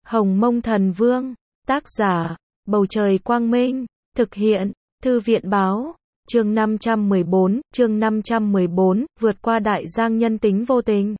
Hồng Mông Thần Vương, tác giả, Bầu Trời Quang Minh, thực hiện, Thư viện Báo, chương 514, vượt qua đại giang nhân tính vô tình.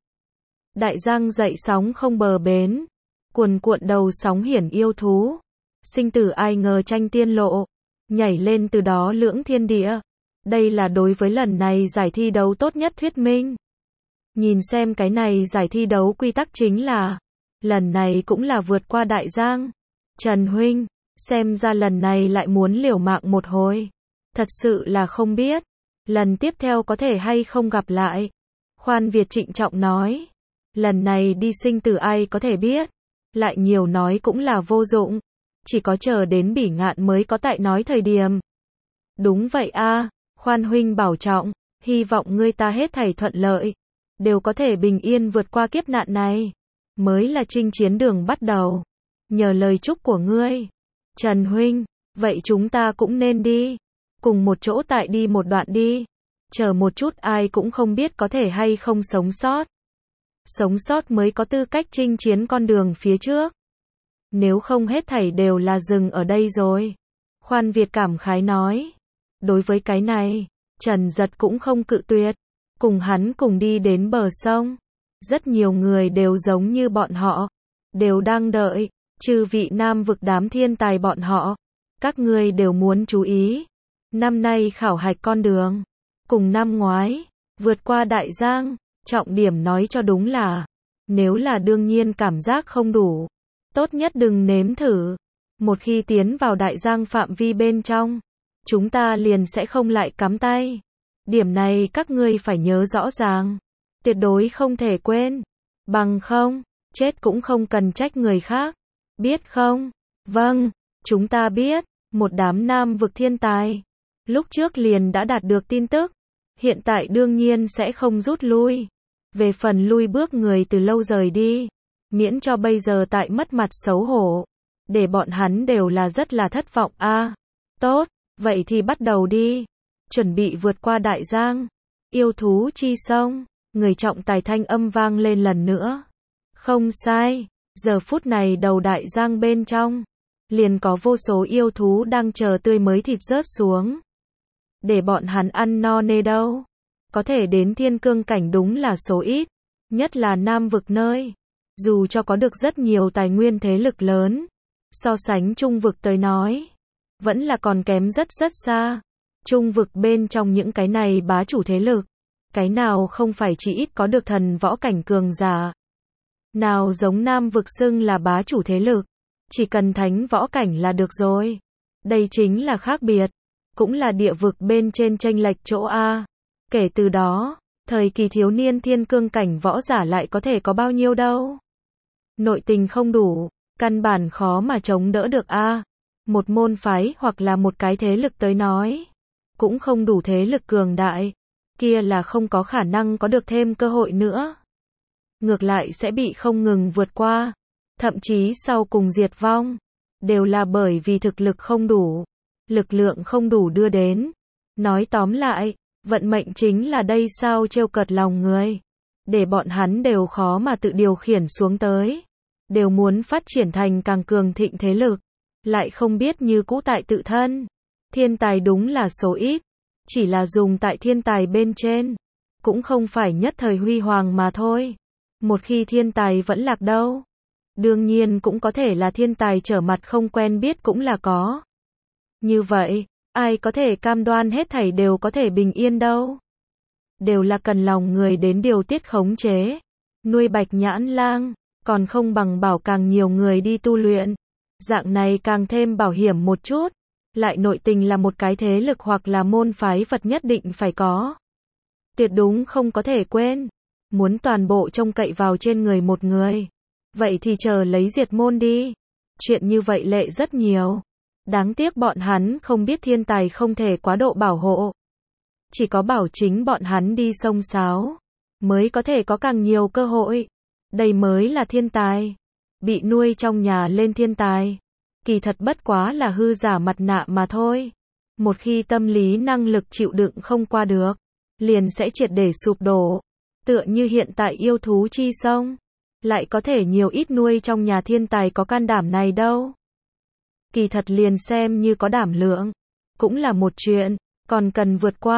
Đại giang dậy sóng không bờ bến, cuồn cuộn đầu sóng hiển yêu thú, sinh tử ai ngờ tranh tiên lộ, nhảy lên từ đó lưỡng thiên địa. Đây là đối với lần này giải thi đấu tốt nhất thuyết minh. Nhìn xem cái này giải thi đấu quy tắc chính là, lần này cũng là vượt qua đại giang. Trần huynh, xem ra lần này lại muốn liều mạng một hồi. Thật sự là không biết, lần tiếp theo có thể hay không gặp lại. Khoan Việt trịnh trọng nói, lần này đi sinh tử ai có thể biết, lại nhiều nói cũng là vô dụng, chỉ có chờ đến Bỉ Ngạn mới có tại nói thời điểm. Đúng vậy a, Khoan huynh bảo trọng, hy vọng ngươi ta hết thảy thuận lợi, đều có thể bình yên vượt qua kiếp nạn này, mới là chinh chiến đường bắt đầu. Nhờ lời chúc của ngươi, Trần huynh, vậy chúng ta cũng nên đi, cùng một chỗ tại đi một đoạn đi, chờ một chút ai cũng không biết có thể hay không sống sót. Sống sót mới có tư cách chinh chiến con đường phía trước. Nếu không hết thảy đều là dừng ở đây rồi. Khoan Việt cảm khái nói. Đối với cái này, Trần Giật cũng không cự tuyệt. Cùng hắn cùng đi đến bờ sông. Rất nhiều người đều giống như bọn họ. Đều đang đợi. Trừ vị Nam vực đám thiên tài bọn họ. Các ngươi đều muốn chú ý. Năm nay khảo hạch con đường. Cùng năm ngoái. Vượt qua đại giang. Trọng điểm nói cho đúng là. Nếu là đương nhiên cảm giác không đủ. Tốt nhất đừng nếm thử. Một khi tiến vào đại giang phạm vi bên trong, chúng ta liền sẽ không lại cắm tay. Điểm này các ngươi phải nhớ rõ ràng. Tuyệt đối không thể quên. Bằng không, chết cũng không cần trách người khác. Biết không? Vâng, chúng ta biết. Một đám Nam vực thiên tài. Lúc trước liền đã đạt được tin tức. Hiện tại đương nhiên sẽ không rút lui. Về phần lui bước người từ lâu rời đi. Miễn cho bây giờ tại mất mặt xấu hổ. Để bọn hắn đều là rất là thất vọng a. Tốt, vậy thì bắt đầu đi. Chuẩn bị vượt qua đại giang. Yêu thú chi sông. Người trọng tài thanh âm vang lên lần nữa. Không sai. Giờ phút này đầu đại giang bên trong. Liền có vô số yêu thú đang chờ tươi mới thịt rớt xuống. Để bọn hắn ăn no nê đâu. Có thể đến thiên cương cảnh đúng là số ít. Nhất là Nam vực nơi. Dù cho có được rất nhiều tài nguyên thế lực lớn, so sánh Trung vực tới nói, vẫn là còn kém rất rất xa. Trung vực bên trong những cái này bá chủ thế lực, cái nào không phải chỉ ít có được thần võ cảnh cường giả. Nào giống Nam vực xưng là bá chủ thế lực, chỉ cần thánh võ cảnh là được rồi. Đây chính là khác biệt, cũng là địa vực bên trên chênh lệch chỗ A. Kể từ đó, thời kỳ thiếu niên thiên cương cảnh võ giả lại có thể có bao nhiêu đâu. Nội tình không đủ, căn bản khó mà chống đỡ được a. Một môn phái hoặc là một cái thế lực tới nói, cũng không đủ thế lực cường đại, kia là không có khả năng có được thêm cơ hội nữa. Ngược lại sẽ bị không ngừng vượt qua, thậm chí sau cùng diệt vong, đều là bởi vì thực lực không đủ, lực lượng không đủ đưa đến. Nói tóm lại, vận mệnh chính là đây sao trêu cợt lòng người, để bọn hắn đều khó mà tự điều khiển xuống tới. Đều muốn phát triển thành càng cường thịnh thế lực, lại không biết như cũ tại tự thân. Thiên tài đúng là số ít, chỉ là dùng tại thiên tài bên trên, cũng không phải nhất thời huy hoàng mà thôi. Một khi thiên tài vẫn lạc đâu, đương nhiên cũng có thể là thiên tài trở mặt không quen biết cũng là có. Như vậy, ai có thể cam đoan hết thảy đều có thể bình yên đâu. Đều là cần lòng người đến điều tiết khống chế. Nuôi bạch nhãn lang. Còn không bằng bảo càng nhiều người đi tu luyện. Dạng này càng thêm bảo hiểm một chút. Lại nội tình là một cái thế lực hoặc là môn phái vật nhất định phải có. Tuyệt đúng không có thể quên. Muốn toàn bộ trông cậy vào trên người một người. Vậy thì chờ lấy diệt môn đi. Chuyện như vậy lệ rất nhiều. Đáng tiếc bọn hắn không biết thiên tài không thể quá độ bảo hộ. Chỉ có bảo chính bọn hắn đi xông xáo, mới có thể có càng nhiều cơ hội. Đây mới là thiên tài. Bị nuôi trong nhà lên thiên tài. Kỳ thật bất quá là hư giả mặt nạ mà thôi. Một khi tâm lý năng lực chịu đựng không qua được, liền sẽ triệt để sụp đổ. Tựa như hiện tại yêu thú chi sông. lại có thể nhiều ít nuôi trong nhà thiên tài có can đảm này đâu. Kỳ thật liền xem như có đảm lượng, cũng là một chuyện, còn cần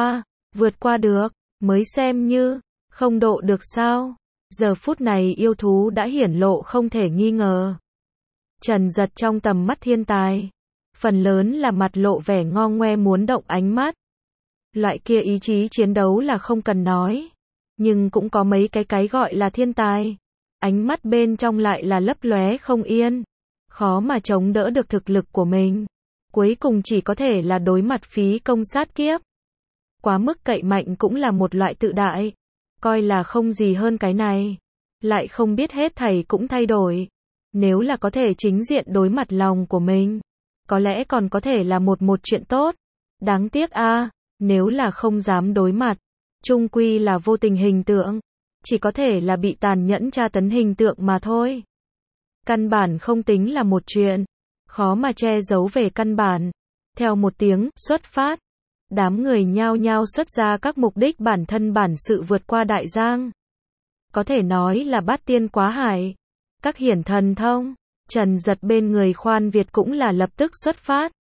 vượt qua được, mới xem như, không độ được sao. Giờ phút này yêu thú đã hiển lộ không thể nghi ngờ. Trần Giật trong tầm mắt thiên tài, phần lớn là mặt lộ vẻ ngo ngoe muốn động ánh mắt. Loại kia ý chí chiến đấu là không cần nói, nhưng cũng có mấy cái gọi là thiên tài, ánh mắt bên trong lại là lấp lóe không yên, khó mà chống đỡ được thực lực của mình, cuối cùng chỉ có thể là đối mặt phí công sát kiếp. Quá mức cậy mạnh cũng là một loại tự đại, coi là không gì hơn cái này, lại không biết hết thảy cũng thay đổi. Nếu là có thể chính diện đối mặt lòng của mình, có lẽ còn có thể là một chuyện tốt. Đáng tiếc a, nếu là không dám đối mặt, chung quy là vô tình hình tượng, chỉ có thể là bị tàn nhẫn tra tấn hình tượng mà thôi. Căn bản không tính là một chuyện, khó mà che giấu về căn bản. Theo một tiếng xuất phát, đám người nhao nhao xuất ra các mục đích bản thân bản sự vượt qua đại giang. Có thể nói là bát tiên quá hải, các hiển thần thông. Trần Giật bên người Khoan Việt cũng là lập tức xuất phát.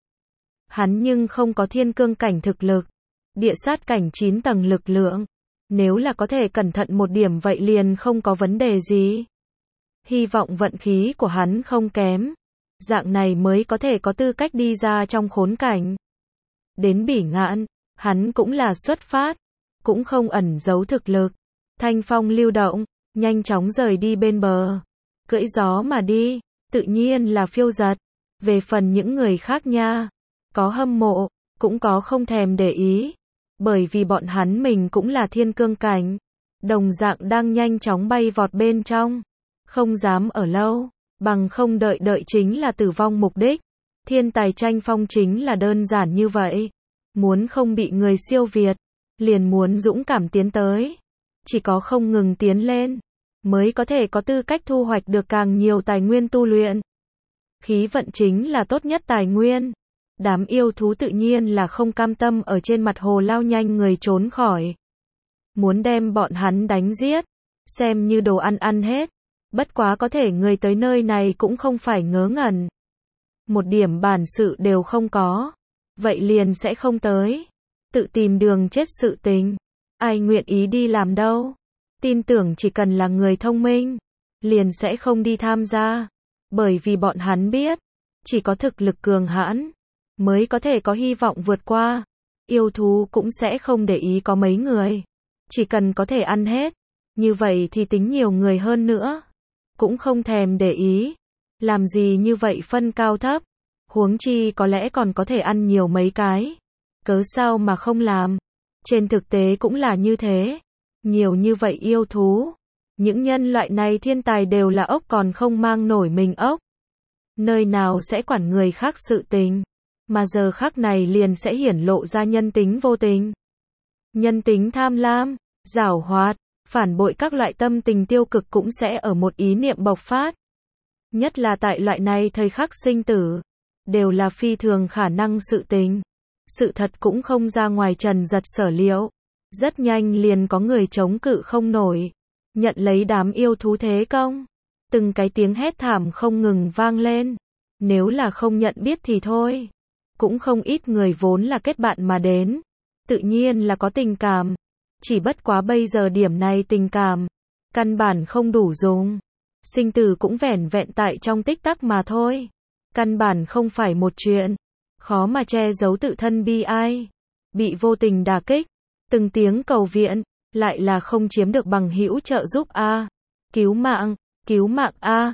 Hắn nhưng không có thiên cương cảnh thực lực, địa sát cảnh 9 tầng lực lượng, nếu là có thể cẩn thận một điểm vậy liền không có vấn đề gì. Hy vọng vận khí của hắn không kém, dạng này mới có thể có tư cách đi ra trong khốn cảnh. Đến Bỉ Ngạn, hắn cũng là xuất phát, cũng không ẩn giấu thực lực, thanh phong lưu động, nhanh chóng rời đi bên bờ, cưỡi gió mà đi, tự nhiên là phiêu dật. Về phần những người khác nha, có hâm mộ, cũng có không thèm để ý, bởi vì bọn hắn mình cũng là thiên cương cảnh, đồng dạng đang nhanh chóng bay vọt bên trong, không dám ở lâu, bằng không đợi chính là tử vong mục đích. Thiên tài tranh phong chính là đơn giản như vậy, muốn không bị người siêu việt, liền muốn dũng cảm tiến tới, chỉ có không ngừng tiến lên, mới có thể có tư cách thu hoạch được càng nhiều tài nguyên tu luyện. Khí vận chính là tốt nhất tài nguyên. Đám yêu thú tự nhiên là không cam tâm ở trên mặt hồ lao nhanh người trốn khỏi. Muốn đem bọn hắn đánh giết, xem như đồ ăn hết. Bất quá có thể người tới nơi này cũng không phải ngớ ngẩn. Một điểm bản sự đều không có, vậy liền sẽ không tới. Tự tìm đường chết sự tình, ai nguyện ý đi làm đâu. Tin tưởng chỉ cần là người thông minh, liền sẽ không đi tham gia. Bởi vì bọn hắn biết, chỉ có thực lực cường hãn, mới có thể có hy vọng vượt qua. Yêu thú cũng sẽ không để ý có mấy người, chỉ cần có thể ăn hết, như vậy thì tính nhiều người hơn nữa, cũng không thèm để ý. Làm gì như vậy phân cao thấp, huống chi có lẽ còn có thể ăn nhiều mấy cái, cớ sao mà không làm. Trên thực tế cũng là như thế, nhiều như vậy yêu thú, những nhân loại này thiên tài đều là ốc còn không mang nổi mình ốc, nơi nào sẽ quản người khác sự tình, mà giờ khắc này liền sẽ hiển lộ ra nhân tính vô tình, nhân tính tham lam, giảo hoạt, phản bội các loại tâm tình tiêu cực cũng sẽ ở một ý niệm bộc phát. Nhất là tại loại này thời khắc sinh tử, đều là phi thường khả năng sự tình. Sự thật cũng không ra ngoài Trần Giật sở liệu, rất nhanh liền có người chống cự không nổi, nhận lấy đám yêu thú thế công. Từng cái tiếng hét thảm không ngừng vang lên. Nếu là không nhận biết thì thôi, cũng không ít người vốn là kết bạn mà đến, tự nhiên là có tình cảm, chỉ bất quá bây giờ điểm này tình cảm căn bản không đủ dùng, sinh tử cũng vẻn vẹn tại trong tích tắc mà thôi, căn bản không phải một chuyện, khó mà che giấu tự thân bi ai, bị vô tình đả kích, từng tiếng cầu viện, lại là không chiếm được bằng hữu trợ giúp a, cứu mạng a,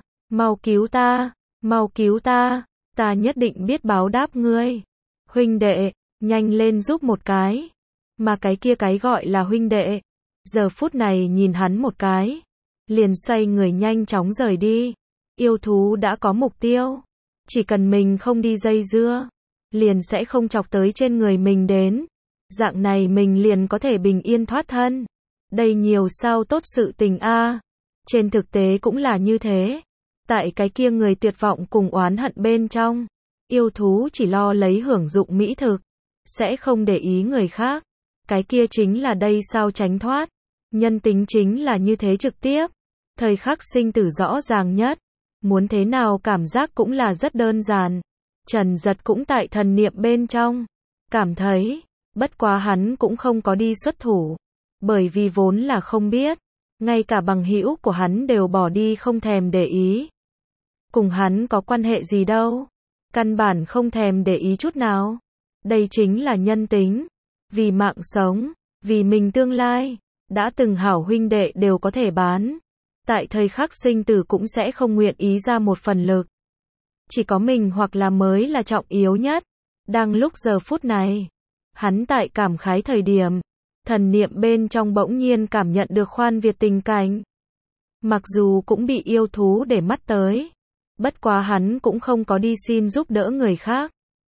mau cứu ta nhất định biết báo đáp ngươi. Huynh đệ, nhanh lên giúp một cái. Mà cái kia cái gọi là huynh đệ, giờ phút này nhìn hắn một cái, liền xoay người nhanh chóng rời đi. Yêu thú đã có mục tiêu, chỉ cần mình không đi dây dưa, liền sẽ không chọc tới trên người mình đến. Dạng này mình liền có thể bình yên thoát thân. Đây nhiều sao tốt sự tình a. Trên thực tế cũng là như thế. Tại cái kia người tuyệt vọng cùng oán hận bên trong, yêu thú chỉ lo lấy hưởng dụng mỹ thực, sẽ không để ý người khác. Cái kia chính là đây sao tránh thoát. Nhân tính chính là như thế trực tiếp. Thời khắc sinh tử rõ ràng nhất, muốn thế nào cảm giác cũng là rất đơn giản. Trần Giật cũng tại thần niệm bên trong, cảm thấy, bất quá hắn cũng không có đi xuất thủ, bởi vì vốn là không biết, ngay cả bằng hữu của hắn đều bỏ đi không thèm để ý. Cùng hắn có quan hệ gì đâu, căn bản không thèm để ý chút nào. Đây chính là nhân tính, vì mạng sống, vì mình tương lai, đã từng hảo huynh đệ đều có thể bán. Tại thời khắc sinh tử cũng sẽ không nguyện ý ra một phần lực. Chỉ có mình hoặc là mới là trọng yếu nhất. Đang lúc giờ phút này, hắn tại cảm khái thời điểm, thần niệm bên trong bỗng nhiên cảm nhận được Khoan Việt tình cảnh. Mặc dù cũng bị yêu thú để mắt tới, bất quá hắn cũng không có đi xin giúp đỡ người khác,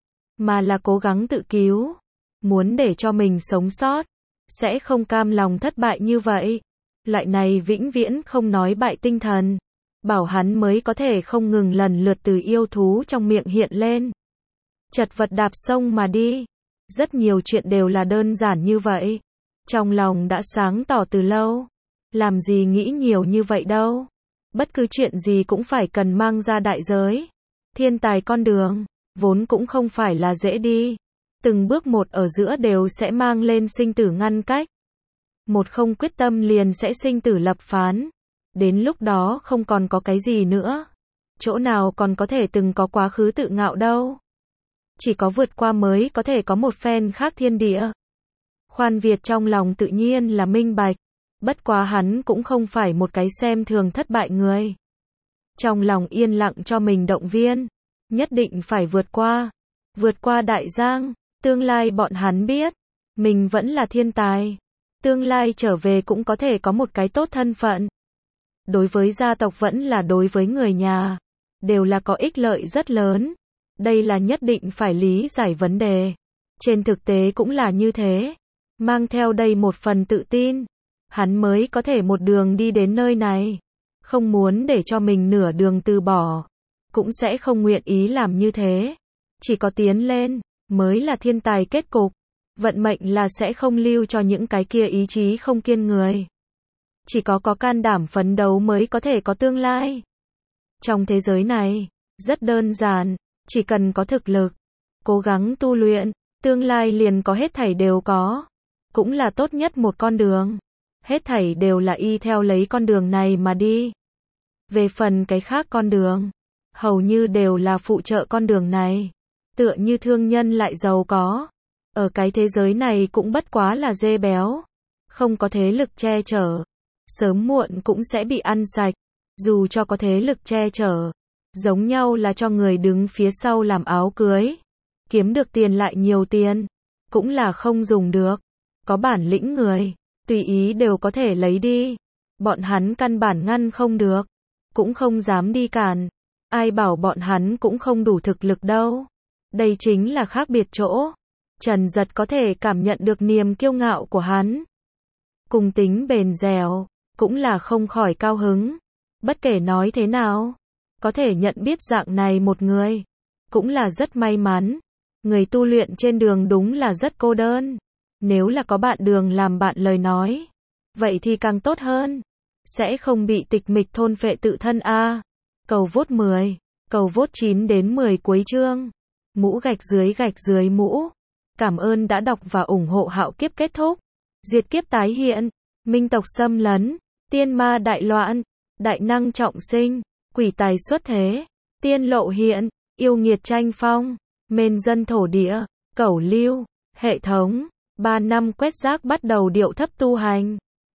mà là cố gắng tự cứu, muốn để cho mình sống sót, sẽ không cam lòng thất bại như vậy. Loại này vĩnh viễn không nói bại tinh thần, bảo hắn mới có thể không ngừng lần lượt từ yêu thú trong miệng hiện lên. Chật vật đạp sông mà đi. Rất nhiều chuyện đều là đơn giản như vậy. Trong lòng đã sáng tỏ từ lâu. Làm gì nghĩ nhiều như vậy đâu. Bất cứ chuyện gì cũng phải cần mang ra đại giới. Thiên tài con đường, vốn cũng không phải là dễ đi. Từng bước một ở giữa đều sẽ mang lên sinh tử ngăn cách. Một không quyết tâm liền sẽ sinh tử lập phán. Đến lúc đó không còn có cái gì nữa. Chỗ nào còn có thể từng có quá khứ tự ngạo đâu. Chỉ có vượt qua mới có thể có một phen khác thiên địa. Khoan Việt trong lòng tự nhiên là minh bạch. Bất quá hắn cũng không phải một cái xem thường thất bại người. Trong lòng yên lặng cho mình động viên. Nhất định phải vượt qua. Vượt qua đại giang. Tương lai bọn hắn biết. Mình vẫn là thiên tài. Tương lai trở về cũng có thể có một cái tốt thân phận. Đối với gia tộc vẫn là đối với người nhà. Đều là có ích lợi rất lớn. Đây là nhất định phải lý giải vấn đề. Trên thực tế cũng là như thế. Mang theo đây một phần tự tin. Hắn mới có thể một đường đi đến nơi này. Không muốn để cho mình nửa đường từ bỏ. Cũng sẽ không nguyện ý làm như thế. Chỉ có tiến lên, mới là thiên tài kết cục. Vận mệnh là sẽ không lưu cho những cái kia ý chí không kiên người. Chỉ có can đảm phấn đấu mới có thể có tương lai. Trong thế giới này, rất đơn giản, chỉ cần có thực lực, cố gắng tu luyện, tương lai liền có hết thảy đều có. Cũng là tốt nhất một con đường. Hết thảy đều là y theo lấy con đường này mà đi. Về phần cái khác con đường, hầu như đều là phụ trợ con đường này. Tựa như thương nhân lại giàu có. Ở cái thế giới này cũng bất quá là dê béo. Không có thế lực che chở. Sớm muộn cũng sẽ bị ăn sạch. Dù cho có thế lực che chở. Giống nhau là cho người đứng phía sau làm áo cưới. Kiếm được tiền lại nhiều tiền. Cũng là không dùng được. Có bản lĩnh người. Tùy ý đều có thể lấy đi. Bọn hắn căn bản ngăn không được. Cũng không dám đi cản. Ai bảo bọn hắn cũng không đủ thực lực đâu. Đây chính là khác biệt chỗ. Trần Giật có thể cảm nhận được niềm kiêu ngạo của hắn. Cùng tính bền dẻo, cũng là không khỏi cao hứng. Bất kể nói thế nào, có thể nhận biết dạng này một người, cũng là rất may mắn. Người tu luyện trên đường đúng là rất cô đơn. Nếu là có bạn đường làm bạn lời nói, vậy thì càng tốt hơn. Sẽ không bị tịch mịch thôn phệ tự thân a. Cầu vote 10, cầu vote 9 đến 10 cuối chương. Mũ gạch dưới mũ. Cảm ơn đã đọc và ủng hộ Hạo Kiếp kết thúc. Diệt kiếp tái hiện. Minh tộc xâm lấn. Tiên ma đại loạn. Đại năng trọng sinh. Quỷ tài xuất thế. Tiên lộ hiện. Yêu nghiệt tranh phong. Mên dân thổ địa. Cẩu lưu. Hệ thống. 3 năm quét rác bắt đầu điệu thấp tu hành.